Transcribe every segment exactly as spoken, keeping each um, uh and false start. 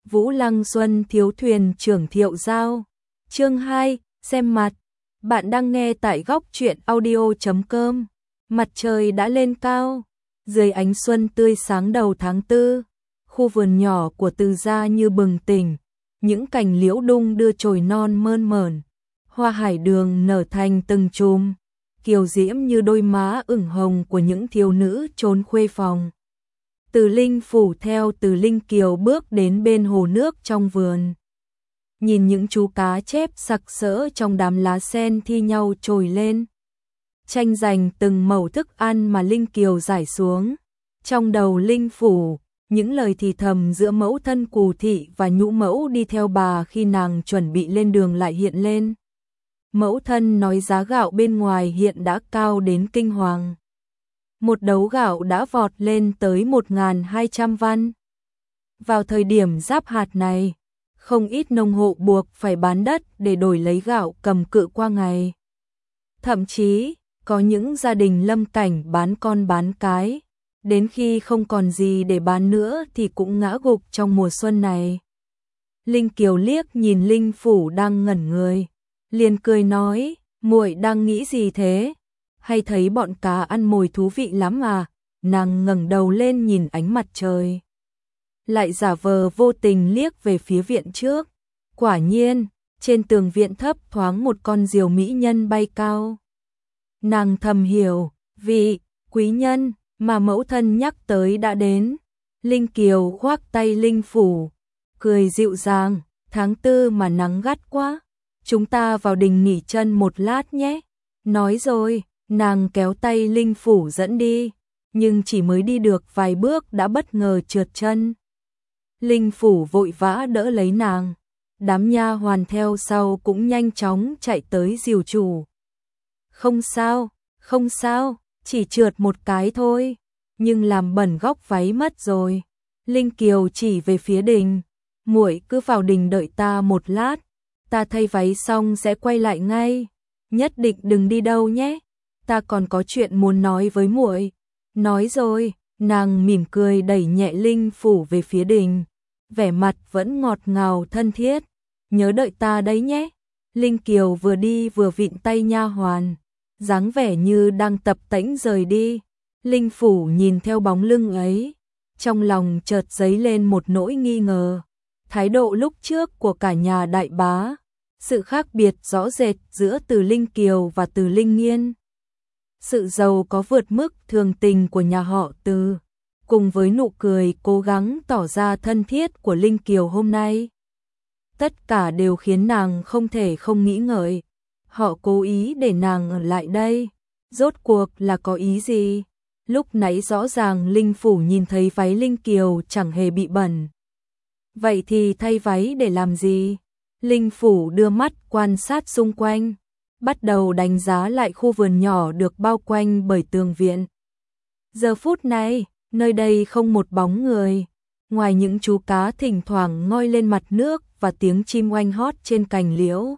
Vũ Lăng Xuân thiếu thuyền trưởng Thiệu Giao. Chương hai, xem mặt. Bạn đang nghe tại góc truyện audio chấm com. Mặt trời đã lên cao, dưới ánh xuân tươi sáng đầu tháng tư, khu vườn nhỏ của Từ gia như bừng tỉnh, những cành liễu đung đưa chồi non mơn mởn, hoa hải đường nở thành từng chùm, kiều diễm như đôi má ửng hồng của những thiếu nữ trốn khuê phòng. Từ Linh Phủ theo Từ Linh Kiều bước đến bên hồ nước trong vườn. Nhìn những chú cá chép sặc sỡ trong đám lá sen thi nhau trồi lên, tranh giành từng mẩu thức ăn mà Linh Kiều rải xuống. Trong đầu Linh Phủ, những lời thì thầm giữa mẫu thân Cù Thị và nhũ mẫu đi theo bà khi nàng chuẩn bị lên đường lại hiện lên. Mẫu thân nói giá gạo bên ngoài hiện đã cao đến kinh hoàng. Một đấu gạo đã vọt lên tới một nghìn hai trăm văn. Vào thời điểm giáp hạt này, không ít nông hộ buộc phải bán đất để đổi lấy gạo cầm cự qua ngày. Thậm chí, có những gia đình lâm cảnh bán con bán cái, đến khi không còn gì để bán nữa thì cũng ngã gục trong mùa xuân này. Linh Kiều liếc nhìn Linh Phủ đang ngẩn người, liền cười nói, muội đang nghĩ gì thế? Hay thấy bọn cá ăn mồi thú vị lắm à? Nàng ngẩng đầu lên nhìn ánh mặt trời, lại giả vờ vô tình liếc về phía viện trước. Quả nhiên, trên tường viện thấp thoáng một con diều mỹ nhân bay cao. Nàng thầm hiểu, vị quý nhân mà mẫu thân nhắc tới đã đến. Linh Kiều khoác tay Linh Phủ, cười dịu dàng, tháng tư mà nắng gắt quá, chúng ta vào đình nghỉ chân một lát nhé. Nói rồi, nàng kéo tay Linh Phủ dẫn đi, nhưng chỉ mới đi được vài bước đã bất ngờ trượt chân. Linh Phủ vội vã đỡ lấy nàng, đám nha hoàn theo sau cũng nhanh chóng chạy tới dìu chủ. Không sao, không sao, chỉ trượt một cái thôi, nhưng làm bẩn góc váy mất rồi. Linh Kiều chỉ về phía đình, muội cứ vào đình đợi ta một lát, ta thay váy xong sẽ quay lại ngay, nhất định đừng đi đâu nhé, ta còn có chuyện muốn nói với muội. Nói rồi, nàng mỉm cười đẩy nhẹ Linh Phủ về phía đình, vẻ mặt vẫn ngọt ngào thân thiết. Nhớ đợi ta đấy nhé. Linh Kiều vừa đi vừa vịn tay nha hoàn, dáng vẻ như đang tập tễnh rời đi. Linh Phủ nhìn theo bóng lưng ấy, trong lòng chợt dấy lên một nỗi nghi ngờ. Thái độ lúc trước của cả nhà đại bá, sự khác biệt rõ rệt giữa Từ Linh Kiều và Từ Linh Nghiên. Sự giàu có vượt mức thường tình của nhà họ Từ, cùng với nụ cười cố gắng tỏ ra thân thiết của Linh Kiều hôm nay. Tất cả đều khiến nàng không thể không nghĩ ngợi. Họ cố ý để nàng ở lại đây, rốt cuộc là có ý gì? Lúc nãy rõ ràng Linh Phủ nhìn thấy váy Linh Kiều chẳng hề bị bẩn. Vậy thì thay váy để làm gì? Linh Phủ đưa mắt quan sát xung quanh, bắt đầu đánh giá lại khu vườn nhỏ được bao quanh bởi tường viện. Giờ phút này, nơi đây không một bóng người, ngoài những chú cá thỉnh thoảng ngoi lên mặt nước và tiếng chim oanh hót trên cành liễu.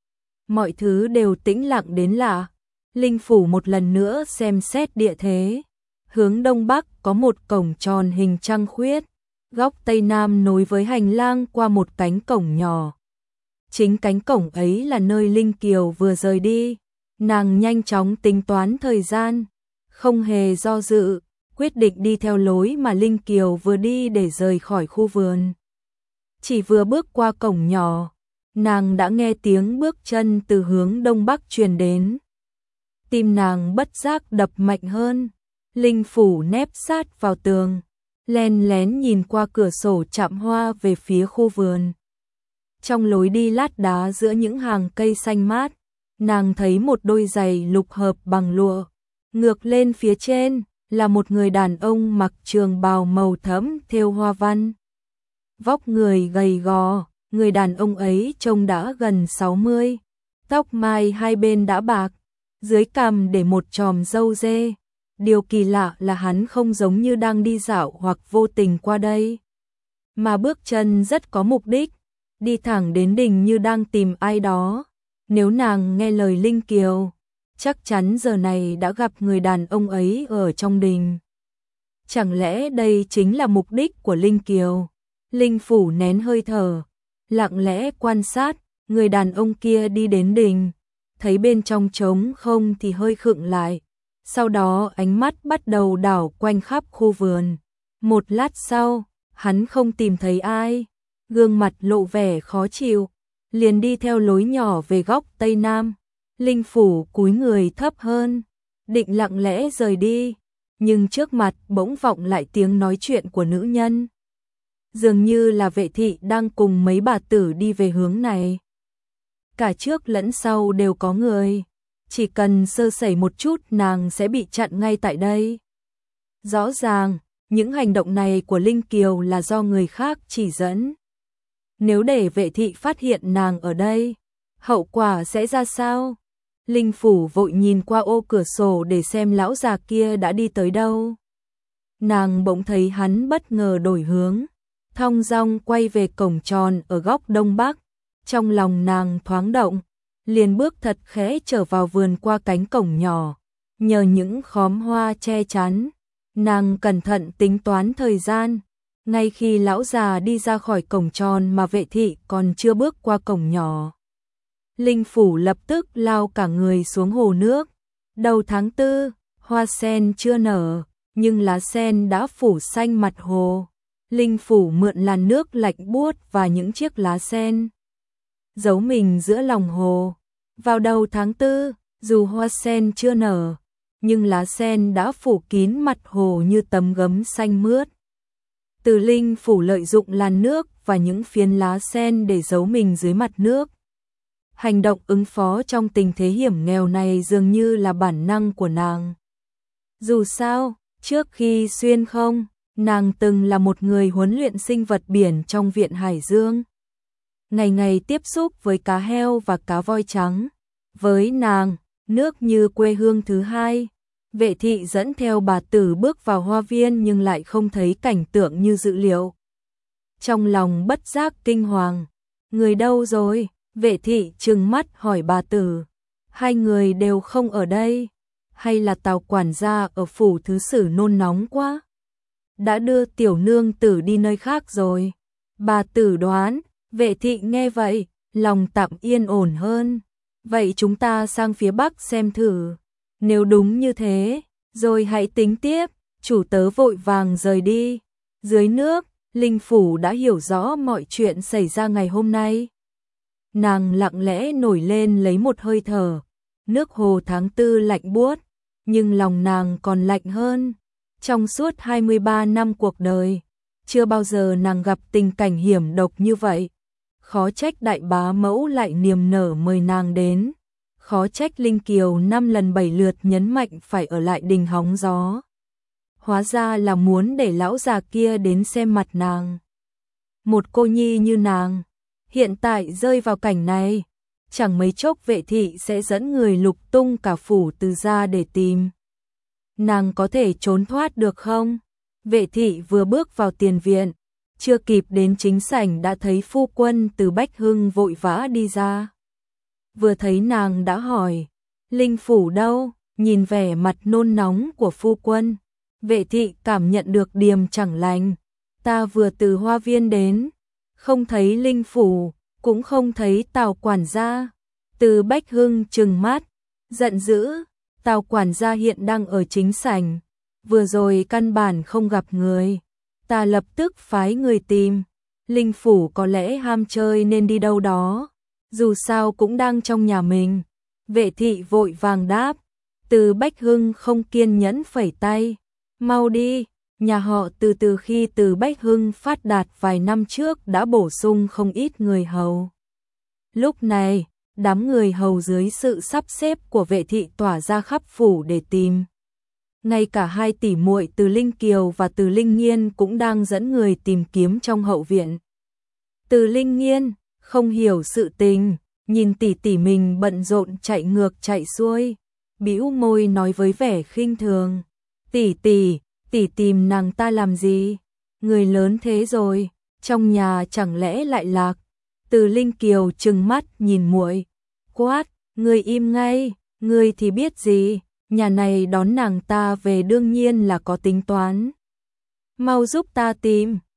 Mọi thứ đều tĩnh lặng đến lạ. Linh Phủ một lần nữa xem xét địa thế. Hướng đông bắc có một cổng tròn hình trăng khuyết, góc tây nam nối với hành lang qua một cánh cổng nhỏ. Chính cánh cổng ấy là nơi Linh Kiều vừa rời đi. Nàng nhanh chóng tính toán thời gian, không hề do dự, quyết định đi theo lối mà Linh Kiều vừa đi để rời khỏi khu vườn. Chỉ vừa bước qua cổng nhỏ, nàng đã nghe tiếng bước chân từ hướng đông bắc truyền đến. Tim nàng bất giác đập mạnh hơn. Linh Phủ nép sát vào tường, len lén nhìn qua cửa sổ chạm hoa về phía khu vườn. Trong lối đi lát đá giữa những hàng cây xanh mát, nàng thấy một đôi giày lục hợp bằng lụa. Ngược lên phía trên là một người đàn ông mặc trường bào màu thẫm thêu hoa văn. Vóc người gầy gò, người đàn ông ấy trông đã gần sáu mươi, tóc mai hai bên đã bạc, dưới cằm để một chòm râu dê. Điều kỳ lạ là hắn không giống như đang đi dạo hoặc vô tình qua đây, mà bước chân rất có mục đích, đi thẳng đến đình như đang tìm ai đó. Nếu nàng nghe lời Linh Kiều, chắc chắn giờ này đã gặp người đàn ông ấy ở trong đình. Chẳng lẽ đây chính là mục đích của Linh Kiều? Linh Phủ nén hơi thở, lặng lẽ quan sát, người đàn ông kia đi đến đình, thấy bên trong trống không thì hơi khựng lại. Sau đó ánh mắt bắt đầu đảo quanh khắp khu vườn. Một lát sau, hắn không tìm thấy ai, gương mặt lộ vẻ khó chịu, liền đi theo lối nhỏ về góc Tây Nam. Linh Phủ cúi người thấp hơn, định lặng lẽ rời đi, nhưng trước mặt bỗng vọng lại tiếng nói chuyện của nữ nhân. Dường như là Vệ thị đang cùng mấy bà tử đi về hướng này. Cả trước lẫn sau đều có người, chỉ cần sơ sẩy một chút nàng sẽ bị chặn ngay tại đây. Rõ ràng, những hành động này của Linh Kiều là do người khác chỉ dẫn. Nếu để Vệ thị phát hiện nàng ở đây, hậu quả sẽ ra sao? Linh Phủ vội nhìn qua ô cửa sổ để xem lão già kia đã đi tới đâu. Nàng bỗng thấy hắn bất ngờ đổi hướng, thong dong quay về cổng tròn ở góc đông bắc. Trong lòng nàng thoáng động, liền bước thật khẽ trở vào vườn qua cánh cổng nhỏ. Nhờ những khóm hoa che chắn, nàng cẩn thận tính toán thời gian. Ngay khi lão già đi ra khỏi cổng tròn mà Vệ thị còn chưa bước qua cổng nhỏ, Linh Phủ lập tức lao cả người xuống hồ nước. Đầu tháng tư, hoa sen chưa nở, nhưng lá sen đã phủ xanh mặt hồ. Linh Phủ mượn làn nước lạnh buốt và những chiếc lá sen, giấu mình giữa lòng hồ. Vào đầu tháng tư, dù hoa sen chưa nở, nhưng lá sen đã phủ kín mặt hồ như tấm gấm xanh mướt. Từ Linh Phủ lợi dụng làn nước và những phiến lá sen để giấu mình dưới mặt nước. Hành động ứng phó trong tình thế hiểm nghèo này dường như là bản năng của nàng. Dù sao, trước khi xuyên không, nàng từng là một người huấn luyện sinh vật biển trong Viện Hải Dương. Ngày ngày tiếp xúc với cá heo và cá voi trắng. Với nàng, nước như quê hương thứ hai. Vệ thị dẫn theo bà tử bước vào hoa viên nhưng lại không thấy cảnh tượng như dự liệu. Trong lòng bất giác kinh hoàng. Người đâu rồi? Vệ thị trừng mắt hỏi bà tử. Hai người đều không ở đây. Hay là Tào quản gia ở phủ thứ sử nôn nóng quá? Đã đưa tiểu nương tử đi nơi khác rồi. Bà tử đoán. Vệ thị nghe vậy, lòng tạm yên ổn hơn. Vậy chúng ta sang phía bắc xem thử. Nếu đúng như thế, rồi hãy tính tiếp. Chủ tớ vội vàng rời đi. Dưới nước, Linh Phủ đã hiểu rõ mọi chuyện xảy ra ngày hôm nay. Nàng lặng lẽ nổi lên lấy một hơi thở. Nước hồ tháng tư lạnh buốt, nhưng lòng nàng còn lạnh hơn. Trong suốt hai mươi ba năm cuộc đời, chưa bao giờ nàng gặp tình cảnh hiểm độc như vậy. Khó trách đại bá mẫu lại niềm nở mời nàng đến. Khó trách Linh Kiều năm lần bảy lượt nhấn mạnh phải ở lại đình hóng gió. Hóa ra là muốn để lão già kia đến xem mặt nàng. Một cô nhi như nàng, hiện tại rơi vào cảnh này, chẳng mấy chốc Vệ thị sẽ dẫn người lục tung cả phủ Từ gia để tìm. Nàng có thể trốn thoát được không? Vệ thị vừa bước vào tiền viện, chưa kịp đến chính sảnh đã thấy phu quân Từ Bách Hưng vội vã đi ra. Vừa thấy nàng đã hỏi, Linh Phủ đâu? Nhìn vẻ mặt nôn nóng của phu quân, Vệ thị cảm nhận được điềm chẳng lành. Ta vừa từ hoa viên đến, không thấy Linh Phủ, cũng không thấy Tào quản gia. Từ Bách Hưng trừng mắt, giận dữ. Tào quản gia hiện đang ở chính sảnh, vừa rồi căn bản không gặp người. Ta lập tức phái người tìm. Linh Phủ có lẽ ham chơi nên đi đâu đó, dù sao cũng đang trong nhà mình. Vệ thị vội vàng đáp. Từ Bách Hưng không kiên nhẫn phẩy tay. Mau đi, nhà họ Từ từ khi Từ Bách Hưng phát đạt vài năm trước đã bổ sung không ít người hầu. Lúc này, đám người hầu dưới sự sắp xếp của Vệ thị tỏa ra khắp phủ để tìm. Ngay cả hai tỷ muội Từ Linh Kiều và Từ Linh Nghiên cũng đang dẫn người tìm kiếm trong hậu viện. Từ Linh Nghiên không hiểu sự tình, nhìn tỷ tỷ mình bận rộn chạy ngược chạy xuôi, bĩu môi nói với vẻ khinh thường. Tỷ tỷ, tỷ tìm nàng ta làm gì? Người lớn thế rồi, trong nhà chẳng lẽ lại lạc? Từ Linh Kiều trừng mắt nhìn muội, quát, người im ngay, người thì biết gì? Nhà này đón nàng ta về đương nhiên là có tính toán. Mau giúp ta tìm.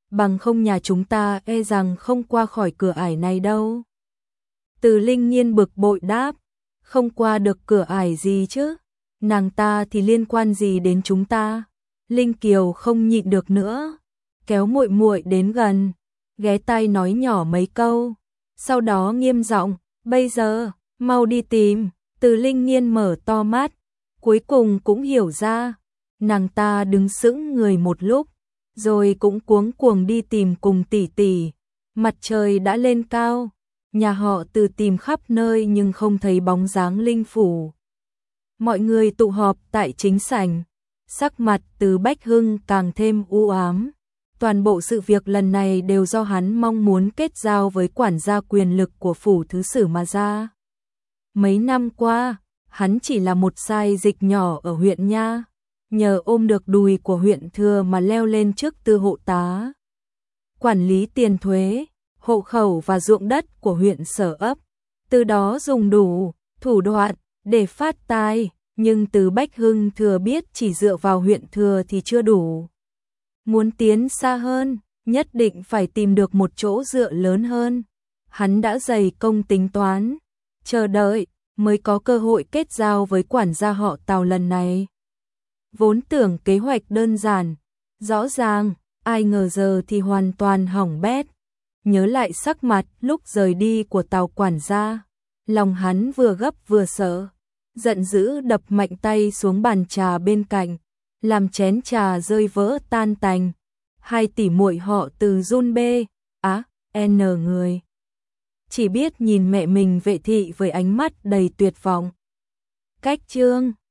bằng không nhà chúng ta e rằng không qua khỏi cửa ải này đâu. Từ Linh Nhiên bực bội đáp, không qua được cửa ải gì chứ, nàng ta thì liên quan gì đến chúng ta. Linh Kiều không nhịn được nữa, kéo muội muội đến gần, ghé tai nói nhỏ mấy câu, sau đó nghiêm giọng, bây giờ, mau đi tìm. Từ Linh Nhiên mở to mắt, cuối cùng cũng hiểu ra, nàng ta đứng sững người một lúc, rồi cũng cuống cuồng đi tìm cùng tỷ tỷ. Mặt trời đã lên cao, nhà họ Từ tìm khắp nơi nhưng không thấy bóng dáng Linh phủ. Mọi người tụ họp tại chính sảnh, sắc mặt Từ Bách Hưng càng thêm u ám. Toàn bộ sự việc lần này đều do hắn mong muốn kết giao với quản gia quyền lực của phủ thứ sử mà ra. Mấy năm qua, hắn chỉ là một sai dịch nhỏ ở huyện nha, nhờ ôm được đùi của huyện thừa mà leo lên chức tư hộ tá. Quản lý tiền thuế, hộ khẩu và ruộng đất của huyện Sở Ấp, từ đó dùng đủ thủ đoạn để phát tài, nhưng Từ Bách Hưng thừa biết chỉ dựa vào huyện thừa thì chưa đủ. Muốn tiến xa hơn, nhất định phải tìm được một chỗ dựa lớn hơn. Hắn đã dày công tính toán, chờ đợi mới có cơ hội kết giao với quản gia họ Tào lần này. Vốn tưởng kế hoạch đơn giản, rõ ràng, ai ngờ giờ thì hoàn toàn hỏng bét. Nhớ lại sắc mặt lúc rời đi của Tào quản gia, lòng hắn vừa gấp vừa sợ, giận dữ đập mạnh tay xuống bàn trà bên cạnh, làm chén trà rơi vỡ tan tành. Hai tỷ muội họ Từ run bê, á, n người. Chỉ biết nhìn mẹ mình vệ thị với ánh mắt đầy tuyệt vọng. Cách chương